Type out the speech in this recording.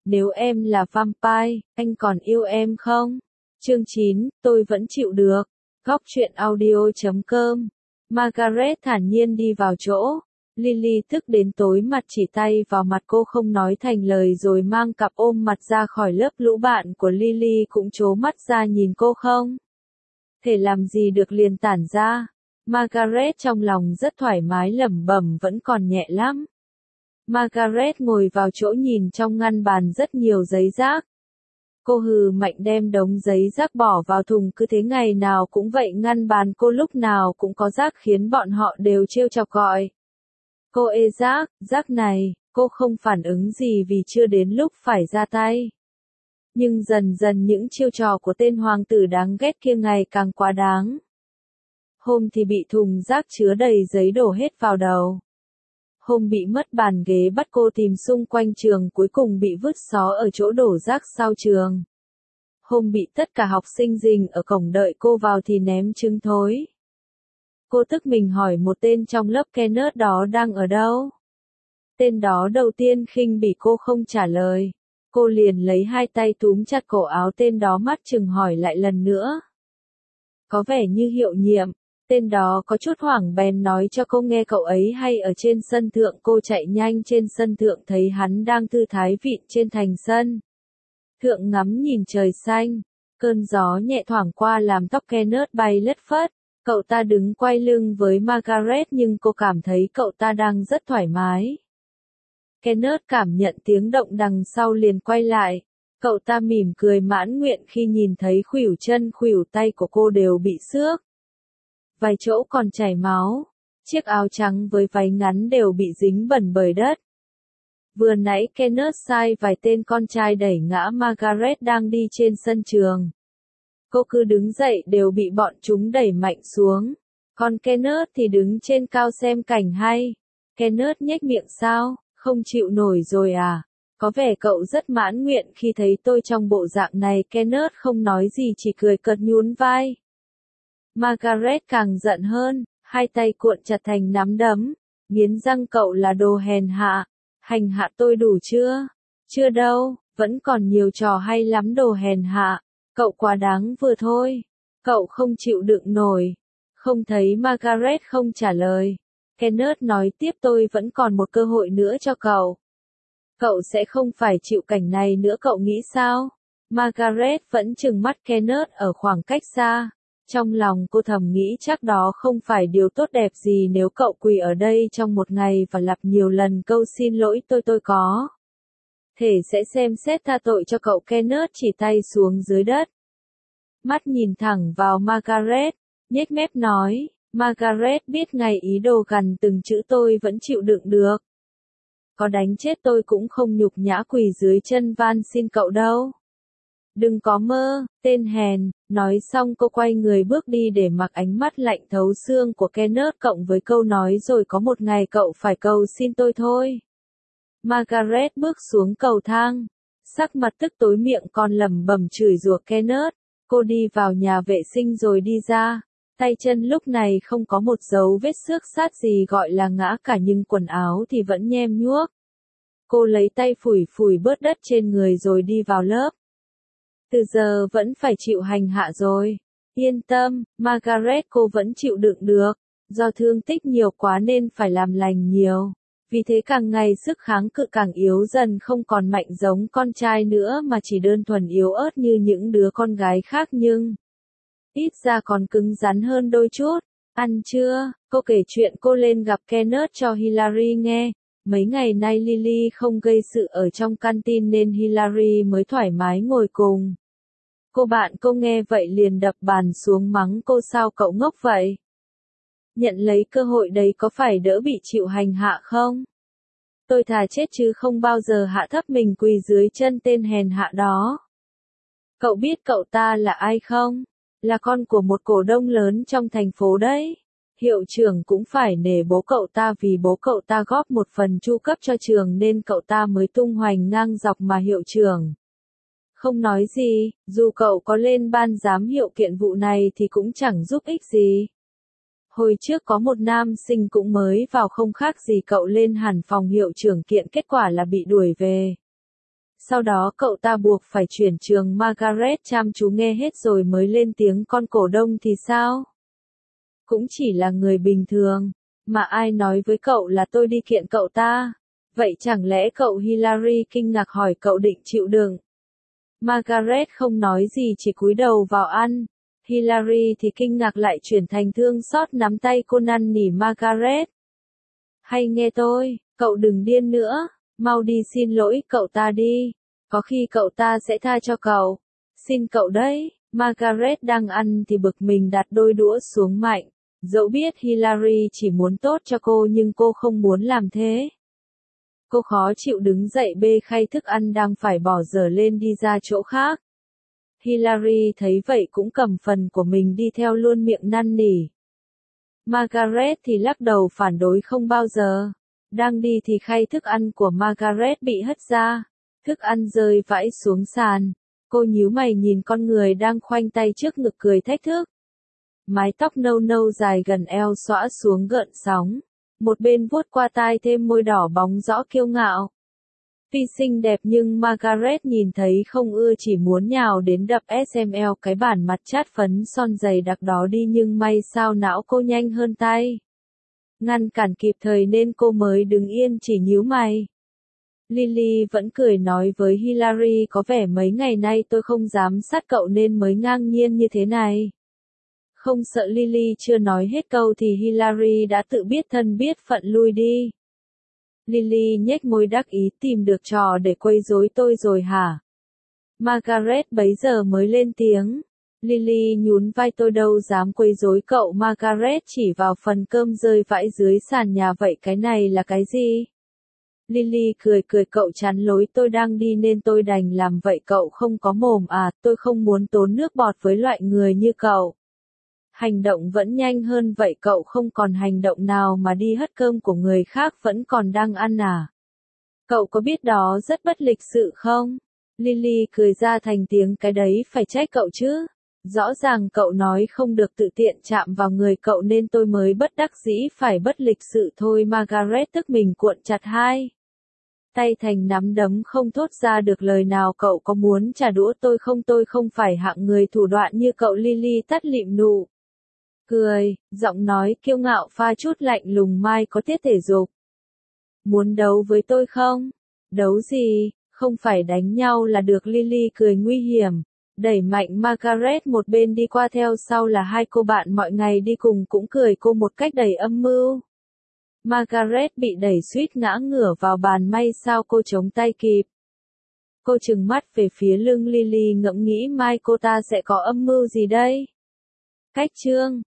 nếu em là vampire, anh còn yêu em không? Chương 9, tôi vẫn chịu được. Góc truyện audio.com. Margaret thản nhiên đi vào chỗ. Lily tức đến tối mặt chỉ tay vào mặt cô không nói thành lời rồi mang cặp ôm mặt ra khỏi lớp. Lũ bạn của Lily cũng trố mắt ra nhìn cô không thể làm gì được liền tản ra. Margaret trong lòng rất thoải mái lẩm bẩm vẫn còn nhẹ lắm. Margaret ngồi vào chỗ nhìn trong ngăn bàn rất nhiều giấy rác. Cô hừ mạnh đem đống giấy rác bỏ vào thùng, cứ thế ngày nào cũng vậy, ngăn bàn cô lúc nào cũng có rác khiến bọn họ đều trêu chọc gọi. Cô ê rác, rác này, cô không phản ứng gì vì chưa đến lúc phải ra tay. Nhưng dần dần những chiêu trò của tên hoàng tử đáng ghét kia ngày càng quá đáng. Hôm thì bị thùng rác chứa đầy giấy đổ hết vào đầu. Hôm bị mất bàn ghế bắt cô tìm xung quanh trường, cuối cùng bị vứt xó ở chỗ đổ rác sau trường. Hôm bị tất cả học sinh rình ở cổng đợi cô vào thì ném trứng thối. Cô tức mình hỏi một tên trong lớp Kenneth đó đang ở đâu. Tên đó đầu tiên khinh bỉ cô không trả lời. Cô liền lấy hai tay túm chặt cổ áo tên đó, mắt chừng hỏi lại lần nữa. Có vẻ như hiệu nhiệm. Tên đó có chút hoảng bèn nói cho cô nghe cậu ấy hay ở trên sân thượng. Cô chạy nhanh trên sân thượng thấy hắn đang thư thái vịn trên thành sân thượng ngắm nhìn trời xanh. Cơn gió nhẹ thoảng qua làm tóc Kenneth bay lất phất. Cậu ta đứng quay lưng với Margaret nhưng cô cảm thấy cậu ta đang rất thoải mái. Kenneth cảm nhận tiếng động đằng sau liền quay lại. Cậu ta mỉm cười mãn nguyện khi nhìn thấy khuỷu chân khuỷu tay của cô đều bị xước. Vài chỗ còn chảy máu. Chiếc áo trắng với váy ngắn đều bị dính bẩn bởi đất. Vừa nãy Kenneth sai vài tên con trai đẩy ngã Margaret đang đi trên sân trường. Cô cứ đứng dậy đều bị bọn chúng đẩy mạnh xuống. Còn Kenneth thì đứng trên cao xem cảnh hay. Kenneth nhếch miệng sao, không chịu nổi rồi à? Có vẻ cậu rất mãn nguyện khi thấy tôi trong bộ dạng này. Kenneth không nói gì chỉ cười cợt nhún vai. Margaret càng giận hơn, hai tay cuộn chặt thành nắm đấm, nghiến răng, cậu là đồ hèn hạ, hành hạ tôi đủ chưa? Chưa đâu, vẫn còn nhiều trò hay lắm đồ hèn hạ, cậu quá đáng vừa thôi, cậu không chịu đựng nổi. Không thấy Margaret không trả lời. Kenneth nói tiếp, tôi vẫn còn một cơ hội nữa cho cậu. Cậu sẽ không phải chịu cảnh này nữa, cậu nghĩ sao? Margaret vẫn trừng mắt Kenneth ở khoảng cách xa. Trong lòng cô thầm nghĩ chắc đó không phải điều tốt đẹp gì nếu cậu quỳ ở đây trong một ngày và lặp nhiều lần câu xin lỗi tôi có thể sẽ xem xét tha tội cho cậu. Kenneth chỉ tay xuống dưới đất. Mắt nhìn thẳng vào Margaret, nhếch mép nói, Margaret biết ngay ý đồ gằn từng chữ, tôi vẫn chịu đựng được. Có đánh chết tôi cũng không nhục nhã quỳ dưới chân van xin cậu đâu. Đừng có mơ, tên hèn. Nói xong cô quay người bước đi để mặc ánh mắt lạnh thấu xương của Kenneth cộng với câu nói rồi có một ngày cậu phải cầu xin tôi thôi. Margaret bước xuống cầu thang. Sắc mặt tức tối, miệng còn lẩm bẩm chửi rủa Kenneth. Cô đi vào nhà vệ sinh rồi đi ra. Tay chân lúc này không có một dấu vết xước sát gì gọi là ngã cả, nhưng quần áo thì vẫn nhem nhuốc. Cô lấy tay phủi phủi bớt đất trên người rồi đi vào lớp. Từ giờ vẫn phải chịu hành hạ rồi. Yên tâm, Margaret, cô vẫn chịu đựng được. Do thương tích nhiều quá nên phải làm lành nhiều. Vì thế càng ngày sức kháng cự càng yếu dần, không còn mạnh giống con trai nữa mà chỉ đơn thuần yếu ớt như những đứa con gái khác, nhưng ít ra còn cứng rắn hơn đôi chút. Ăn chưa? Cô kể chuyện cô lên gặp Kenneth cho Hilary nghe. Mấy ngày nay Lily không gây sự ở trong canteen nên Hilary mới thoải mái ngồi cùng. Cô bạn cô nghe vậy liền đập bàn xuống mắng cô, sao cậu ngốc vậy? Nhận lấy cơ hội đấy có phải đỡ bị chịu hành hạ không? Tôi thà chết chứ không bao giờ hạ thấp mình quỳ dưới chân tên hèn hạ đó. Cậu biết cậu ta là ai không? Là con của một cổ đông lớn trong thành phố đấy. Hiệu trưởng cũng phải nể bố cậu ta vì bố cậu ta góp một phần chu cấp cho trường nên cậu ta mới tung hoành ngang dọc mà hiệu trưởng không nói gì. Dù cậu có lên ban giám hiệu kiện vụ này thì cũng chẳng giúp ích gì. Hồi trước có một nam sinh cũng mới vào không khác gì cậu lên hẳn phòng hiệu trưởng kiện, kết quả là bị đuổi về. Sau đó cậu ta buộc phải chuyển trường. Margaret chăm chú nghe hết rồi mới lên tiếng, con cổ đông thì sao? Cũng chỉ là người bình thường, mà ai nói với cậu là tôi đi kiện cậu ta? Vậy chẳng lẽ cậu? Hillary kinh ngạc hỏi, cậu định chịu đựng? Margaret không nói gì, chỉ cúi đầu vào ăn. Hillary thì kinh ngạc lại chuyển thành thương xót, nắm tay cô năn nỉ Margaret. Hay nghe tôi, cậu đừng điên nữa, mau đi xin lỗi cậu ta đi, có khi cậu ta sẽ tha cho cậu. Xin cậu đấy. Margaret đang ăn thì bực mình đặt đôi đũa xuống mạnh. Dẫu biết Hillary chỉ muốn tốt cho cô nhưng cô không muốn làm thế. Cô khó chịu đứng dậy bê khay thức ăn đang phải bỏ dở lên đi ra chỗ khác. Hillary thấy vậy cũng cầm phần của mình đi theo luôn, miệng năn nỉ. Margaret thì lắc đầu phản đối không bao giờ. Đang đi thì khay thức ăn của Margaret bị hất ra. Thức ăn rơi vãi xuống sàn. Cô nhíu mày nhìn con người đang khoanh tay trước ngực cười thách thức. Mái tóc nâu nâu dài gần eo xõa xuống gợn sóng. Một bên vuốt qua tai thêm môi đỏ bóng rõ kiêu ngạo. Tuy xinh đẹp nhưng Margaret nhìn thấy không ưa, chỉ muốn nhào đến đập SML cái bản mặt chát phấn son dày đặc đó đi, nhưng may sao não cô nhanh hơn tay. Ngăn cản kịp thời nên cô mới đứng yên, chỉ nhíu mày. Lily vẫn cười nói với Hillary, có vẻ mấy ngày nay tôi không dám sát cậu nên mới ngang nhiên như thế này. Không sợ. Lily chưa nói hết câu thì Hillary đã tự biết thân biết phận lui đi. Lily nhếch môi đắc ý, tìm được trò để quấy rối tôi rồi hả? Margaret bấy giờ mới lên tiếng. Lily nhún vai, tôi đâu dám quấy rối cậu. Margaret chỉ vào phần cơm rơi vãi dưới sàn nhà, vậy cái này là cái gì? Lily cười cười, cậu chắn lối, tôi đang đi nên tôi đành làm vậy, cậu không có mồm à? Tôi không muốn tốn nước bọt với loại người như cậu. Hành động vẫn nhanh hơn vậy, cậu không còn hành động nào mà đi hất cơm của người khác vẫn còn đang ăn à? Cậu có biết đó rất bất lịch sự không? Lily cười ra thành tiếng, cái đấy phải trách cậu chứ. Rõ ràng cậu nói không được tự tiện chạm vào người cậu nên tôi mới bất đắc dĩ phải bất lịch sự thôi. Margaret tức mình cuộn chặt hai tay thành nắm đấm, không thốt ra được lời nào. Cậu có muốn trả đũa tôi không phải hạng người thủ đoạn như cậu. Lily tắt lịm nụ cười, giọng nói kiêu ngạo pha chút lạnh lùng, mai có tiết thể dục. Muốn đấu với tôi không? Đấu gì, không phải đánh nhau là được. Lily cười nguy hiểm, đẩy mạnh Margaret một bên, đi qua theo sau là hai cô bạn mọi ngày đi cùng cũng cười cô một cách đầy âm mưu. Margaret bị đẩy suýt ngã ngửa vào bàn, may sao cô chống tay kịp. Cô trừng mắt về phía lưng Lily ngẫm nghĩ mai cô ta sẽ có âm mưu gì đây? Cách chương